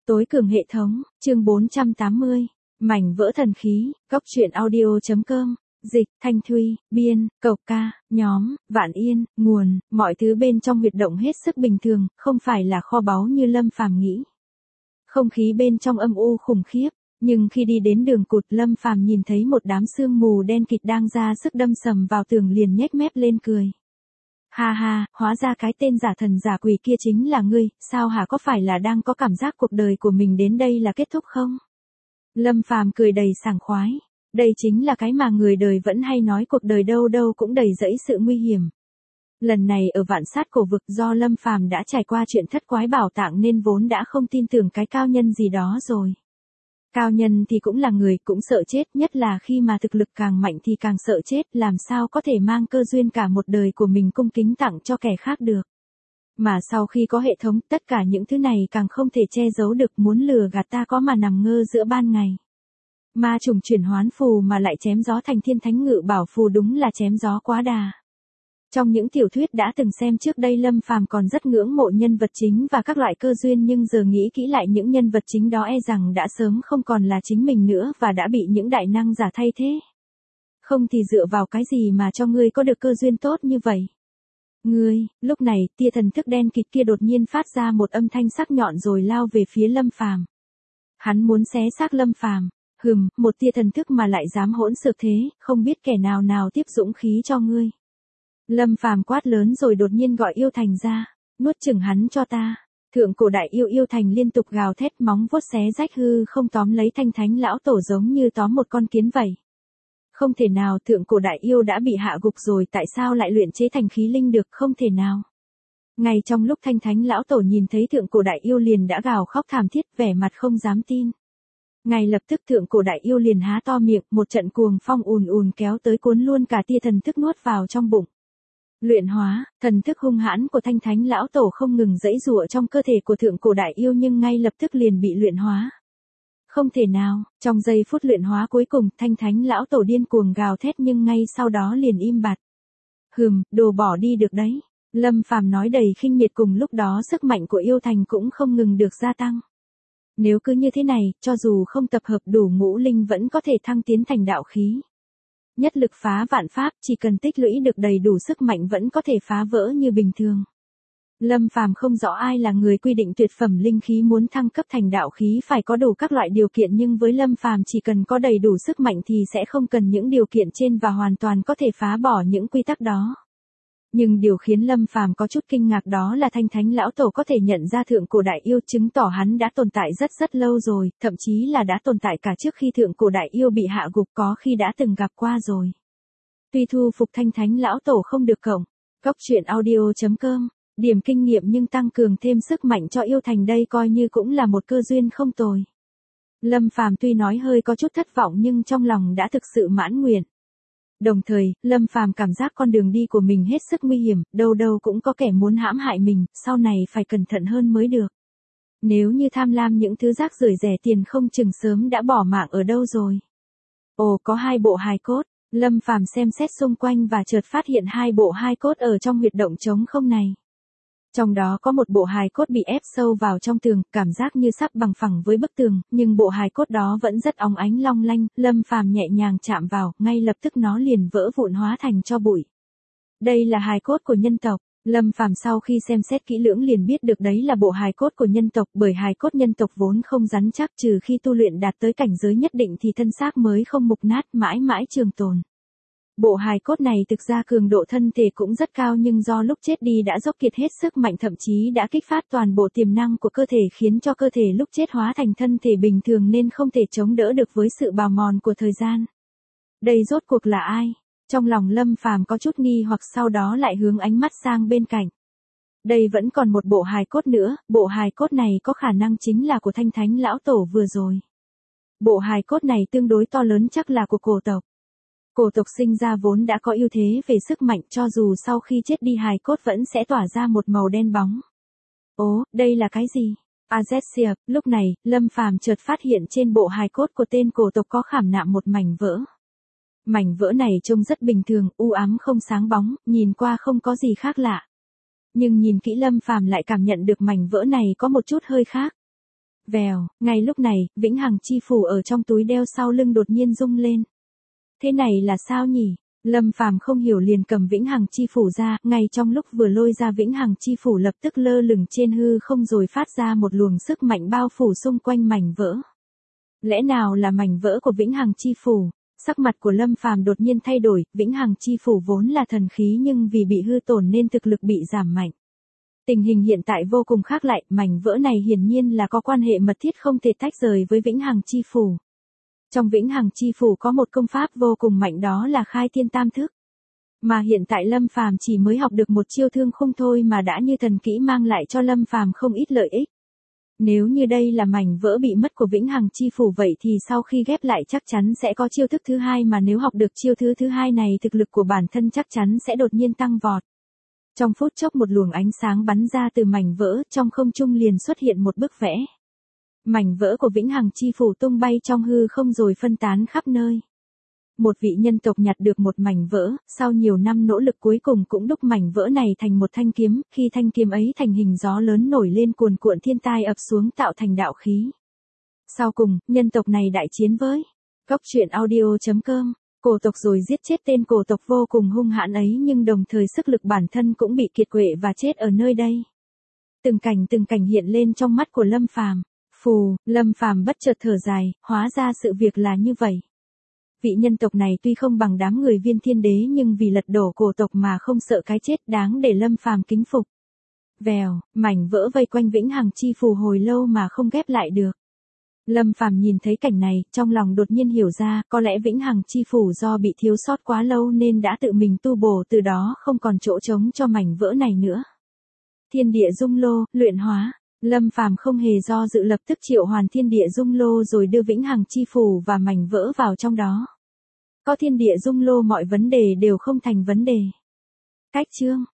Tối cường hệ thống, chương 480, mảnh vỡ thần khí, góc truyện audio.com, dịch, Thanh Thuy, biên, Cộc Ca, nhóm, Vạn Yên, nguồn, mọi thứ bên trong huyệt động hết sức bình thường, không phải là kho báu như Lâm Phàm nghĩ. Không khí bên trong âm u khủng khiếp, nhưng khi đi đến đường cụt Lâm Phàm nhìn thấy một đám sương mù đen kịt đang ra sức đâm sầm vào tường liền nhếch mép lên cười. Ha ha, hóa ra cái tên giả thần giả quỷ kia chính là ngươi, sao hả, có phải là đang có cảm giác cuộc đời của mình đến đây là kết thúc không? Lâm Phàm cười đầy sảng khoái, đây chính là cái mà người đời vẫn hay nói, cuộc đời đâu đâu cũng đầy rẫy sự nguy hiểm. Lần này ở Vạn Sát Cổ Vực do Lâm Phàm đã trải qua chuyện thất quái bảo tạng nên vốn đã không tin tưởng cái cao nhân gì đó rồi. Cao nhân thì cũng là người, cũng sợ chết, nhất là khi mà thực lực càng mạnh thì càng sợ chết, làm sao có thể mang cơ duyên cả một đời của mình cung kính tặng cho kẻ khác được. Mà sau khi có hệ thống, tất cả những thứ này càng không thể che giấu được, muốn lừa gạt ta có mà nằm ngơ giữa ban ngày. Ma trùng chuyển hoán phù mà lại chém gió thành thiên thánh ngự bảo phù, đúng là chém gió quá đà. Trong những tiểu thuyết đã từng xem trước đây Lâm Phàm còn rất ngưỡng mộ nhân vật chính và các loại cơ duyên, nhưng giờ nghĩ kỹ lại những nhân vật chính đó e rằng đã sớm không còn là chính mình nữa và đã bị những đại năng giả thay thế. Không thì dựa vào cái gì mà cho ngươi có được cơ duyên tốt như vậy? Ngươi, lúc này, tia thần thức đen kịt kia đột nhiên phát ra một âm thanh sắc nhọn rồi lao về phía Lâm Phàm. Hắn muốn xé xác Lâm Phàm. Một tia thần thức mà lại dám hỗn xược thế, không biết kẻ nào nào tiếp dũng khí cho ngươi. Lâm Phàm quát lớn rồi đột nhiên gọi Yêu Thành ra, nuốt chửng hắn cho ta. Thượng cổ đại yêu Yêu Thành liên tục gào thét, móng vuốt xé rách hư không, tóm lấy Thanh Thánh lão tổ giống như tóm một con kiến vậy. Không thể nào, thượng cổ đại yêu đã bị hạ gục rồi, tại sao lại luyện chế thành khí linh được, không thể nào. Ngay trong lúc Thanh Thánh lão tổ nhìn thấy thượng cổ đại yêu liền đã gào khóc thảm thiết, vẻ mặt không dám tin. Ngay lập tức thượng cổ đại yêu liền há to miệng, một trận cuồng phong ùn ùn kéo tới cuốn luôn cả tia thần thức nuốt vào trong bụng. Luyện hóa, thần thức hung hãn của Thanh Thánh lão tổ không ngừng giãy giụa trong cơ thể của thượng cổ đại yêu, nhưng ngay lập tức liền bị luyện hóa. Không thể nào, trong giây phút luyện hóa cuối cùng, Thanh Thánh lão tổ điên cuồng gào thét nhưng ngay sau đó liền im bặt. Đồ bỏ đi được đấy. Lâm Phàm nói đầy khinh miệt, cùng lúc đó sức mạnh của Yêu Thành cũng không ngừng được gia tăng. Nếu cứ như thế này, cho dù không tập hợp đủ ngũ linh vẫn có thể thăng tiến thành đạo khí. Nhất lực phá vạn pháp, chỉ cần tích lũy được đầy đủ sức mạnh vẫn có thể phá vỡ như bình thường. Lâm Phàm không rõ ai là người quy định tuyệt phẩm linh khí muốn thăng cấp thành đạo khí phải có đủ các loại điều kiện, nhưng với Lâm Phàm chỉ cần có đầy đủ sức mạnh thì sẽ không cần những điều kiện trên và hoàn toàn có thể phá bỏ những quy tắc đó. Nhưng điều khiến Lâm Phàm có chút kinh ngạc đó là Thanh Thánh lão tổ có thể nhận ra thượng cổ đại yêu, chứng tỏ hắn đã tồn tại rất rất lâu rồi, thậm chí là đã tồn tại cả trước khi thượng cổ đại yêu bị hạ gục, có khi đã từng gặp qua rồi. Tuy thu phục Thanh Thánh lão tổ không được cộng, góc truyện audio.com, điểm kinh nghiệm nhưng tăng cường thêm sức mạnh cho Yêu Thành đây coi như cũng là một cơ duyên không tồi. Lâm Phàm tuy nói hơi có chút thất vọng nhưng trong lòng đã thực sự mãn nguyện. Đồng thời, Lâm Phàm cảm giác con đường đi của mình hết sức nguy hiểm, đâu đâu cũng có kẻ muốn hãm hại mình, sau này phải cẩn thận hơn mới được. Nếu như tham lam những thứ rác rưởi rẻ tiền không chừng sớm đã bỏ mạng ở đâu rồi. Ồ, có 2 bộ hài cốt. Lâm Phàm xem xét xung quanh và chợt phát hiện 2 bộ hài cốt ở trong huyệt động trống không này. Trong đó có một bộ hài cốt bị ép sâu vào trong tường, cảm giác như sắp bằng phẳng với bức tường, nhưng bộ hài cốt đó vẫn rất óng ánh long lanh, Lâm Phàm nhẹ nhàng chạm vào, ngay lập tức nó liền vỡ vụn hóa thành tro bụi. Đây là hài cốt của nhân tộc. Lâm Phàm sau khi xem xét kỹ lưỡng liền biết được đấy là bộ hài cốt của nhân tộc, bởi hài cốt nhân tộc vốn không rắn chắc, trừ khi tu luyện đạt tới cảnh giới nhất định thì thân xác mới không mục nát, mãi mãi trường tồn. Bộ hài cốt này thực ra cường độ thân thể cũng rất cao, nhưng do lúc chết đi đã dốc kiệt hết sức mạnh, thậm chí đã kích phát toàn bộ tiềm năng của cơ thể khiến cho cơ thể lúc chết hóa thành thân thể bình thường nên không thể chống đỡ được với sự bào mòn của thời gian. Đây rốt cuộc là ai? Trong lòng Lâm Phàm có chút nghi hoặc, sau đó lại hướng ánh mắt sang bên cạnh. Đây vẫn còn một bộ hài cốt nữa, bộ hài cốt này có khả năng chính là của Thanh Thánh lão tổ vừa rồi. Bộ hài cốt này tương đối to lớn, chắc là của cổ tộc. Cổ tộc sinh ra vốn đã có ưu thế về sức mạnh, cho dù sau khi chết đi hài cốt vẫn sẽ tỏa ra một màu đen bóng. Ố, đây là cái gì? Azessia, lúc này, Lâm Phàm chợt phát hiện trên bộ hài cốt của tên cổ tộc có khảm nạm một mảnh vỡ. Mảnh vỡ này trông rất bình thường, u ám không sáng bóng, nhìn qua không có gì khác lạ. Nhưng nhìn kỹ Lâm Phàm lại cảm nhận được mảnh vỡ này có một chút hơi khác. Vèo, ngay lúc này, vĩnh hằng chi phủ ở trong túi đeo sau lưng đột nhiên rung lên. Thế này là sao nhỉ? Lâm Phàm không hiểu liền cầm vĩnh hằng chi phủ ra, ngay trong lúc vừa lôi ra vĩnh hằng chi phủ lập tức lơ lửng trên hư không rồi phát ra một luồng sức mạnh bao phủ xung quanh mảnh vỡ. Lẽ nào là mảnh vỡ của vĩnh hằng chi phủ? Sắc mặt của Lâm Phàm đột nhiên thay đổi, vĩnh hằng chi phủ vốn là thần khí nhưng vì bị hư tổn nên thực lực bị giảm mạnh. Tình hình hiện tại vô cùng khác lại, mảnh vỡ này hiển nhiên là có quan hệ mật thiết không thể tách rời với vĩnh hằng chi phủ. Trong vĩnh hằng chi phủ có một công pháp vô cùng mạnh đó là khai thiên tam thức. Mà hiện tại Lâm Phàm chỉ mới học được một chiêu thương khung thôi mà đã như thần kỹ mang lại cho Lâm Phàm không ít lợi ích. Nếu như đây là mảnh vỡ bị mất của vĩnh hằng chi phủ vậy thì sau khi ghép lại chắc chắn sẽ có chiêu thức thứ hai mà nếu học được chiêu thứ hai này thực lực của bản thân chắc chắn sẽ đột nhiên tăng vọt. Trong phút chốc một luồng ánh sáng bắn ra từ mảnh vỡ, trong không trung liền xuất hiện một bức vẽ. Mảnh vỡ của vĩnh hằng chi phủ tung bay trong hư không rồi phân tán khắp nơi. Một vị nhân tộc nhặt được một mảnh vỡ, sau nhiều năm nỗ lực cuối cùng cũng đúc mảnh vỡ này thành một thanh kiếm, khi thanh kiếm ấy thành hình gió lớn nổi lên cuồn cuộn thiên tai ập xuống tạo thành đạo khí. Sau cùng, nhân tộc này đại chiến với Góc truyện audio.com, cổ tộc rồi giết chết tên cổ tộc vô cùng hung hãn ấy nhưng đồng thời sức lực bản thân cũng bị kiệt quệ và chết ở nơi đây. Từng cảnh hiện lên trong mắt của Lâm Phàm. Phù, Lâm Phàm bất chợt thở dài, hóa ra sự việc là như vậy. Vị nhân tộc này tuy không bằng đám người Viên Thiên Đế nhưng vì lật đổ cổ tộc mà không sợ cái chết đáng để Lâm Phàm kính phục. Vèo, mảnh vỡ vây quanh vĩnh hằng chi phù hồi lâu mà không ghép lại được. Lâm Phàm nhìn thấy cảnh này, trong lòng đột nhiên hiểu ra, có lẽ vĩnh hằng chi phủ do bị thiếu sót quá lâu nên đã tự mình tu bổ từ đó không còn chỗ trống cho mảnh vỡ này nữa. Thiên địa dung lô, luyện hóa. Lâm Phàm không hề do dự lập tức triệu hoàn thiên địa dung lô rồi đưa vĩnh hằng chi phủ và mảnh vỡ vào trong đó. Có thiên địa dung lô mọi vấn đề đều không thành vấn đề. Cách chương